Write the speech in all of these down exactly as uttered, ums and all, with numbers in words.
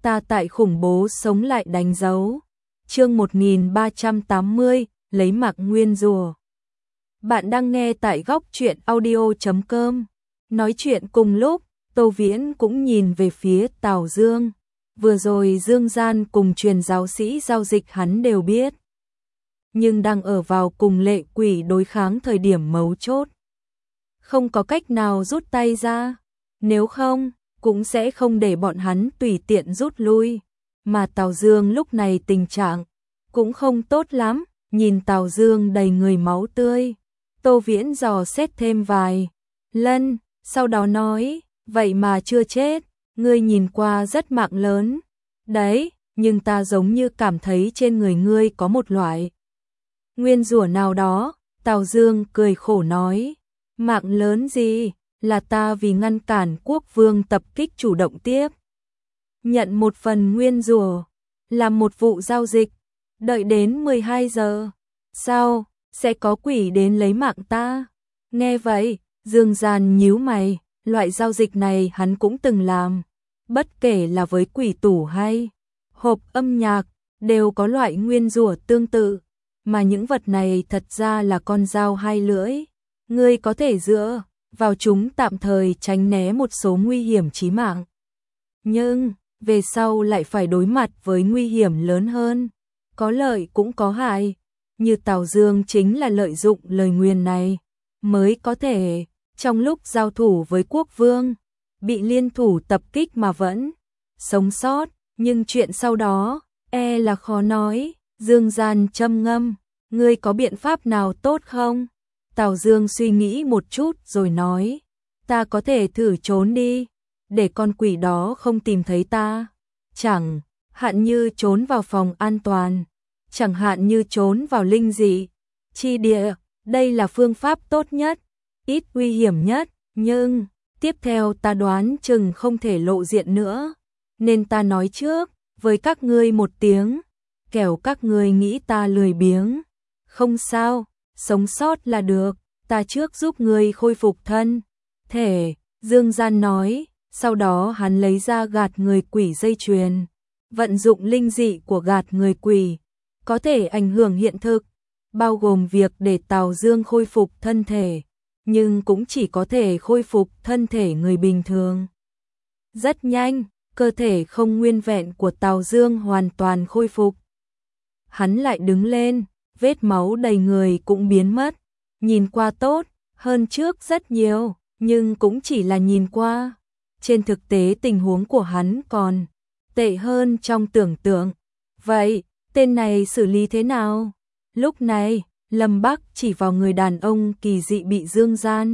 ta tại khủng bố sống lại đánh dấu. Chương một nghìn ba trăm tám mươi, lấy mạng nguyên rùa. Bạn đang nghe tại góc truyện audio chấm com. Nói chuyện cùng lúc, Tô Viễn cũng nhìn về phía Tào Dương. Vừa rồi Dương Gian cùng truyền giáo sĩ giao dịch hắn đều biết. Nhưng đang ở vào cùng lệ quỷ đối kháng thời điểm mấu chốt. Không có cách nào rút tay ra. Nếu không, cũng sẽ không để bọn hắn tùy tiện rút lui. Mà Tào Dương lúc này tình trạng cũng không tốt lắm. Nhìn Tào Dương đầy người máu tươi. Tô Viễn dò xét thêm vài lần, sau đó nói, vậy mà chưa chết, ngươi nhìn qua rất mạng lớn. Đấy, nhưng ta giống như cảm thấy trên người ngươi có một loại nguyên rủa nào đó. Tào Dương cười khổ nói, mạng lớn gì, là ta vì ngăn cản quốc vương tập kích chủ động tiếp. Nhận một phần nguyên rủa, làm một vụ giao dịch, đợi đến mười hai giờ. Sau, sẽ có quỷ đến lấy mạng ta. Nghe vậy, Dương Gian nhíu mày, loại giao dịch này hắn cũng từng làm. Bất kể là với quỷ tủ hay hộp âm nhạc, đều có loại nguyên rủa tương tự. Mà những vật này thật ra là con dao hai lưỡi. Ngươi có thể dựa vào chúng tạm thời tránh né một số nguy hiểm chí mạng. Nhưng, về sau lại phải đối mặt với nguy hiểm lớn hơn. Có lợi cũng có hại. Như Tào Dương chính là lợi dụng lời nguyền này, mới có thể, trong lúc giao thủ với quốc vương, bị liên thủ tập kích mà vẫn sống sót, nhưng chuyện sau đó, e là khó nói. Dương Gian châm ngâm, ngươi có biện pháp nào tốt không? Tào Dương suy nghĩ một chút rồi nói, ta có thể thử trốn đi, để con quỷ đó không tìm thấy ta. Chẳng hạn như trốn vào phòng an toàn. Chẳng hạn như trốn vào linh dị chi địa, đây là phương pháp tốt nhất, ít nguy hiểm nhất, nhưng tiếp theo ta đoán chừng không thể lộ diện nữa, nên ta nói trước với các ngươi một tiếng, kẻo các ngươi nghĩ ta lười biếng. Không sao, sống sót là được, ta trước giúp ngươi khôi phục thân thể. Dương Gian nói, sau đó hắn lấy ra gạt người quỷ dây chuyền, vận dụng linh dị của gạt người quỷ. Có thể ảnh hưởng hiện thực, bao gồm việc để Tào Dương khôi phục thân thể, nhưng cũng chỉ có thể khôi phục thân thể người bình thường. Rất nhanh, cơ thể không nguyên vẹn của Tào Dương hoàn toàn khôi phục. Hắn lại đứng lên, vết máu đầy người cũng biến mất, nhìn qua tốt hơn trước rất nhiều, nhưng cũng chỉ là nhìn qua. Trên thực tế tình huống của hắn còn tệ hơn trong tưởng tượng. Vậy, tên này xử lý thế nào? Lúc này, Lâm Bắc chỉ vào người đàn ông kỳ dị bị Dương Gian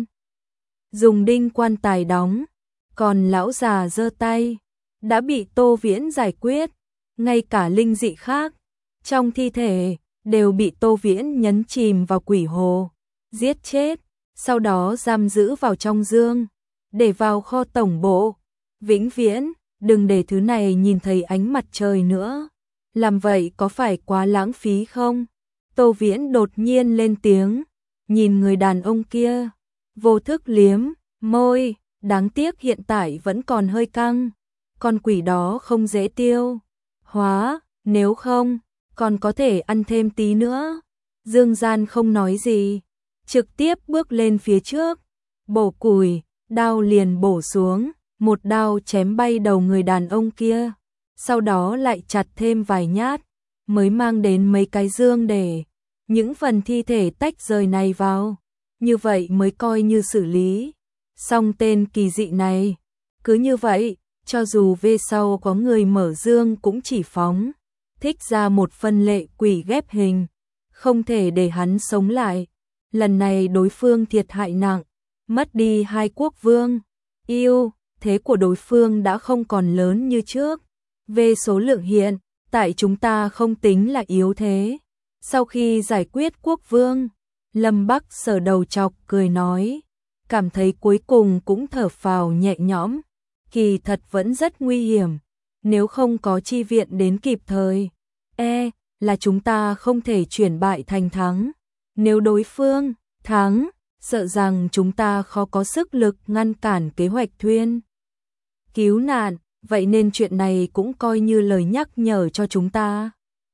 dùng đinh quan tài đóng, còn lão già giơ tay, đã bị Tô Viễn giải quyết. Ngay cả linh dị khác trong thi thể đều bị Tô Viễn nhấn chìm vào quỷ hồ, giết chết, sau đó giam giữ vào trong dương, để vào kho tổng bộ. Vĩnh viễn, đừng để thứ này nhìn thấy ánh mặt trời nữa. Làm vậy có phải quá lãng phí không? Tô Viễn đột nhiên lên tiếng, nhìn người đàn ông kia, vô thức liếm môi, đáng tiếc hiện tại vẫn còn hơi căng. Con quỷ đó không dễ tiêu hóa, nếu không, còn có thể ăn thêm tí nữa. Dương Gian không nói gì, trực tiếp bước lên phía trước, bổ củi, đao liền bổ xuống, một đao chém bay đầu người đàn ông kia. Sau đó lại chặt thêm vài nhát, mới mang đến mấy cái dương để những phần thi thể tách rời này vào. Như vậy mới coi như xử lý xong tên kỳ dị này. Cứ như vậy, cho dù về sau có người mở dương cũng chỉ phóng thích ra một phân lệ quỷ ghép hình, không thể để hắn sống lại. Lần này đối phương thiệt hại nặng, mất đi hai quốc vương. Yêu, thế của đối phương đã không còn lớn như trước. Về số lượng hiện tại chúng ta không tính là yếu thế. Sau khi giải quyết quốc vương, Lâm Bắc sờ đầu chọc cười nói, cảm thấy cuối cùng cũng thở phào nhẹ nhõm. Kỳ thật vẫn rất nguy hiểm, nếu không có chi viện đến kịp thời, e là chúng ta không thể chuyển bại thành thắng. Nếu đối phương thắng, sợ rằng chúng ta khó có sức lực ngăn cản kế hoạch thuyên cứu nạn. vậy nên chuyện này cũng coi như lời nhắc nhở cho chúng ta.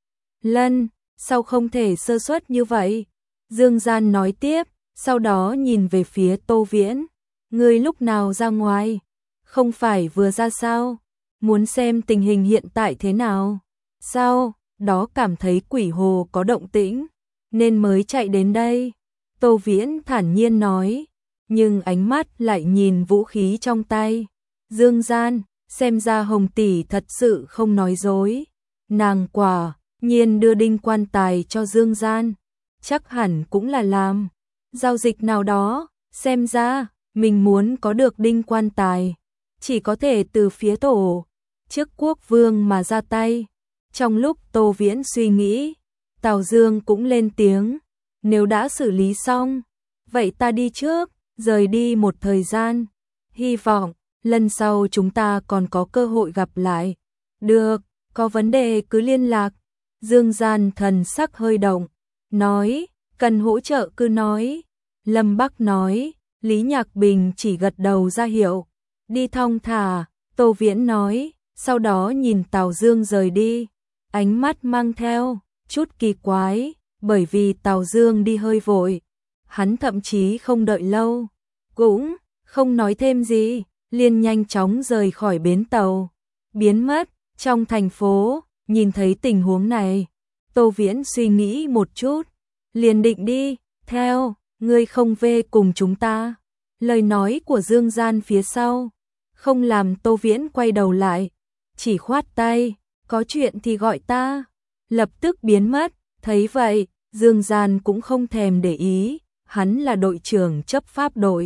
Lân, sao không thể sơ suất như vậy? Dương Gian nói tiếp, sau đó nhìn về phía Tô Viễn. Ngươi lúc nào ra ngoài? Không phải vừa ra sao? Muốn xem tình hình hiện tại thế nào? Sao? Đó cảm thấy quỷ hồ có động tĩnh, nên mới chạy đến đây. Tô Viễn thản nhiên nói, nhưng ánh mắt lại nhìn vũ khí trong tay. Dương Gian, xem ra Hồng tỷ thật sự không nói dối. Nàng quả nhiên đưa đinh quan tài cho Dương Gian, chắc hẳn cũng là làm giao dịch nào đó, xem ra mình muốn có được đinh quan tài, chỉ có thể từ phía tổ chức quốc vương mà ra tay. Trong lúc Tô Viễn suy nghĩ, Tào Dương cũng lên tiếng, nếu đã xử lý xong, vậy ta đi trước, rời đi một thời gian, hy vọng lần sau chúng ta còn có cơ hội gặp lại. Được, có vấn đề cứ liên lạc. Dương Gian thần sắc hơi động, nói, cần hỗ trợ cứ nói. Lâm Bắc nói, Lý Nhạc Bình chỉ gật đầu ra hiệu, đi thong thả. Tô Viễn nói, sau đó nhìn Tào Dương rời đi, ánh mắt mang theo chút kỳ quái, bởi vì Tào Dương đi hơi vội, hắn thậm chí không đợi lâu, cũng không nói thêm gì, liền nhanh chóng rời khỏi bến tàu, biến mất trong thành phố. Nhìn thấy tình huống này, Tô Viễn suy nghĩ một chút, liền định đi theo. Ngươi không về cùng chúng ta? Lời nói của Dương Gian phía sau không làm Tô Viễn quay đầu lại, chỉ khoát tay, có chuyện thì gọi ta, lập tức biến mất. Thấy vậy, Dương Gian cũng không thèm để ý, hắn là đội trưởng chấp pháp đội,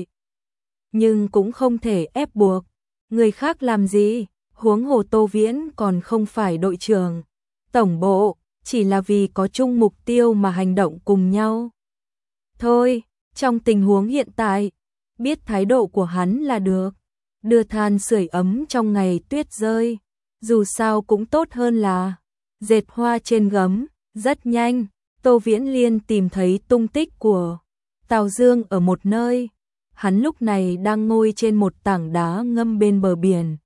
nhưng cũng không thể ép buộc người khác làm gì, huống hồ Tô Viễn còn không phải đội trưởng tổng bộ, chỉ là vì có chung mục tiêu mà hành động cùng nhau. Thôi, trong tình huống hiện tại, biết thái độ của hắn là được, đưa than sưởi ấm trong ngày tuyết rơi, dù sao cũng tốt hơn là dệt hoa trên gấm. Rất nhanh, Tô Viễn Liên tìm thấy tung tích của Tào Dương ở một nơi. Hắn lúc này đang ngồi trên một tảng đá ngâm bên bờ biển,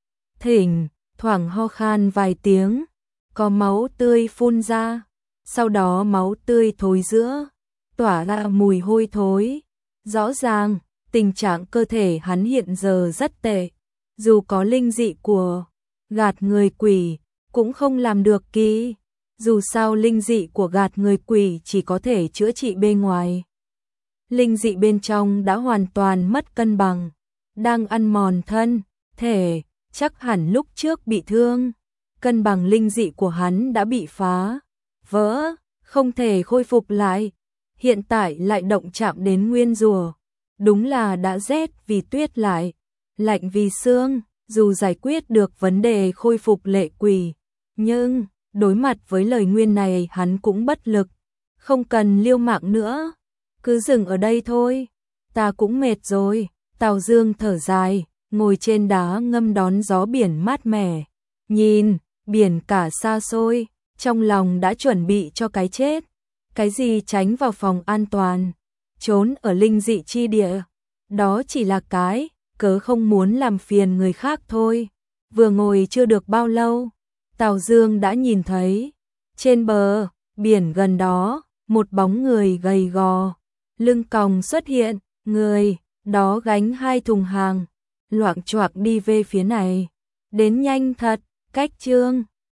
thỉnh thoảng ho khan vài tiếng, có máu tươi phun ra, sau đó máu tươi thối rữa, tỏa ra mùi hôi thối. Rõ ràng, tình trạng cơ thể hắn hiện giờ rất tệ, dù có linh dị của gạt người quỷ, cũng không làm được kỳ. Dù sao linh dị của gạt người quỷ chỉ có thể chữa trị bên ngoài, linh dị bên trong đã hoàn toàn mất cân bằng, đang ăn mòn thân thể, chắc hẳn lúc trước bị thương, cân bằng linh dị của hắn đã bị phá vỡ, không thể khôi phục lại. Hiện tại lại động chạm đến nguyên rùa, đúng là đã rét vì tuyết lại lạnh vì sương. Dù giải quyết được vấn đề khôi phục lệ quỷ, nhưng đối mặt với lời nguyền này hắn cũng bất lực. Không cần liêu mạng nữa, cứ dừng ở đây thôi, ta cũng mệt rồi. Tào Dương thở dài, ngồi trên đá ngâm đón gió biển mát mẻ, nhìn biển cả xa xôi, trong lòng đã chuẩn bị cho cái chết. Cái gì tránh vào phòng an toàn, trốn ở linh dị chi địa, đó chỉ là cái cớ không muốn làm phiền người khác thôi. Vừa ngồi chưa được bao lâu, Tào Dương đã nhìn thấy trên bờ biển gần đó một bóng người gầy gò, lưng còng xuất hiện, người đó gánh hai thùng hàng, loạng choạng đi về phía này, đến nhanh thật. Cách chương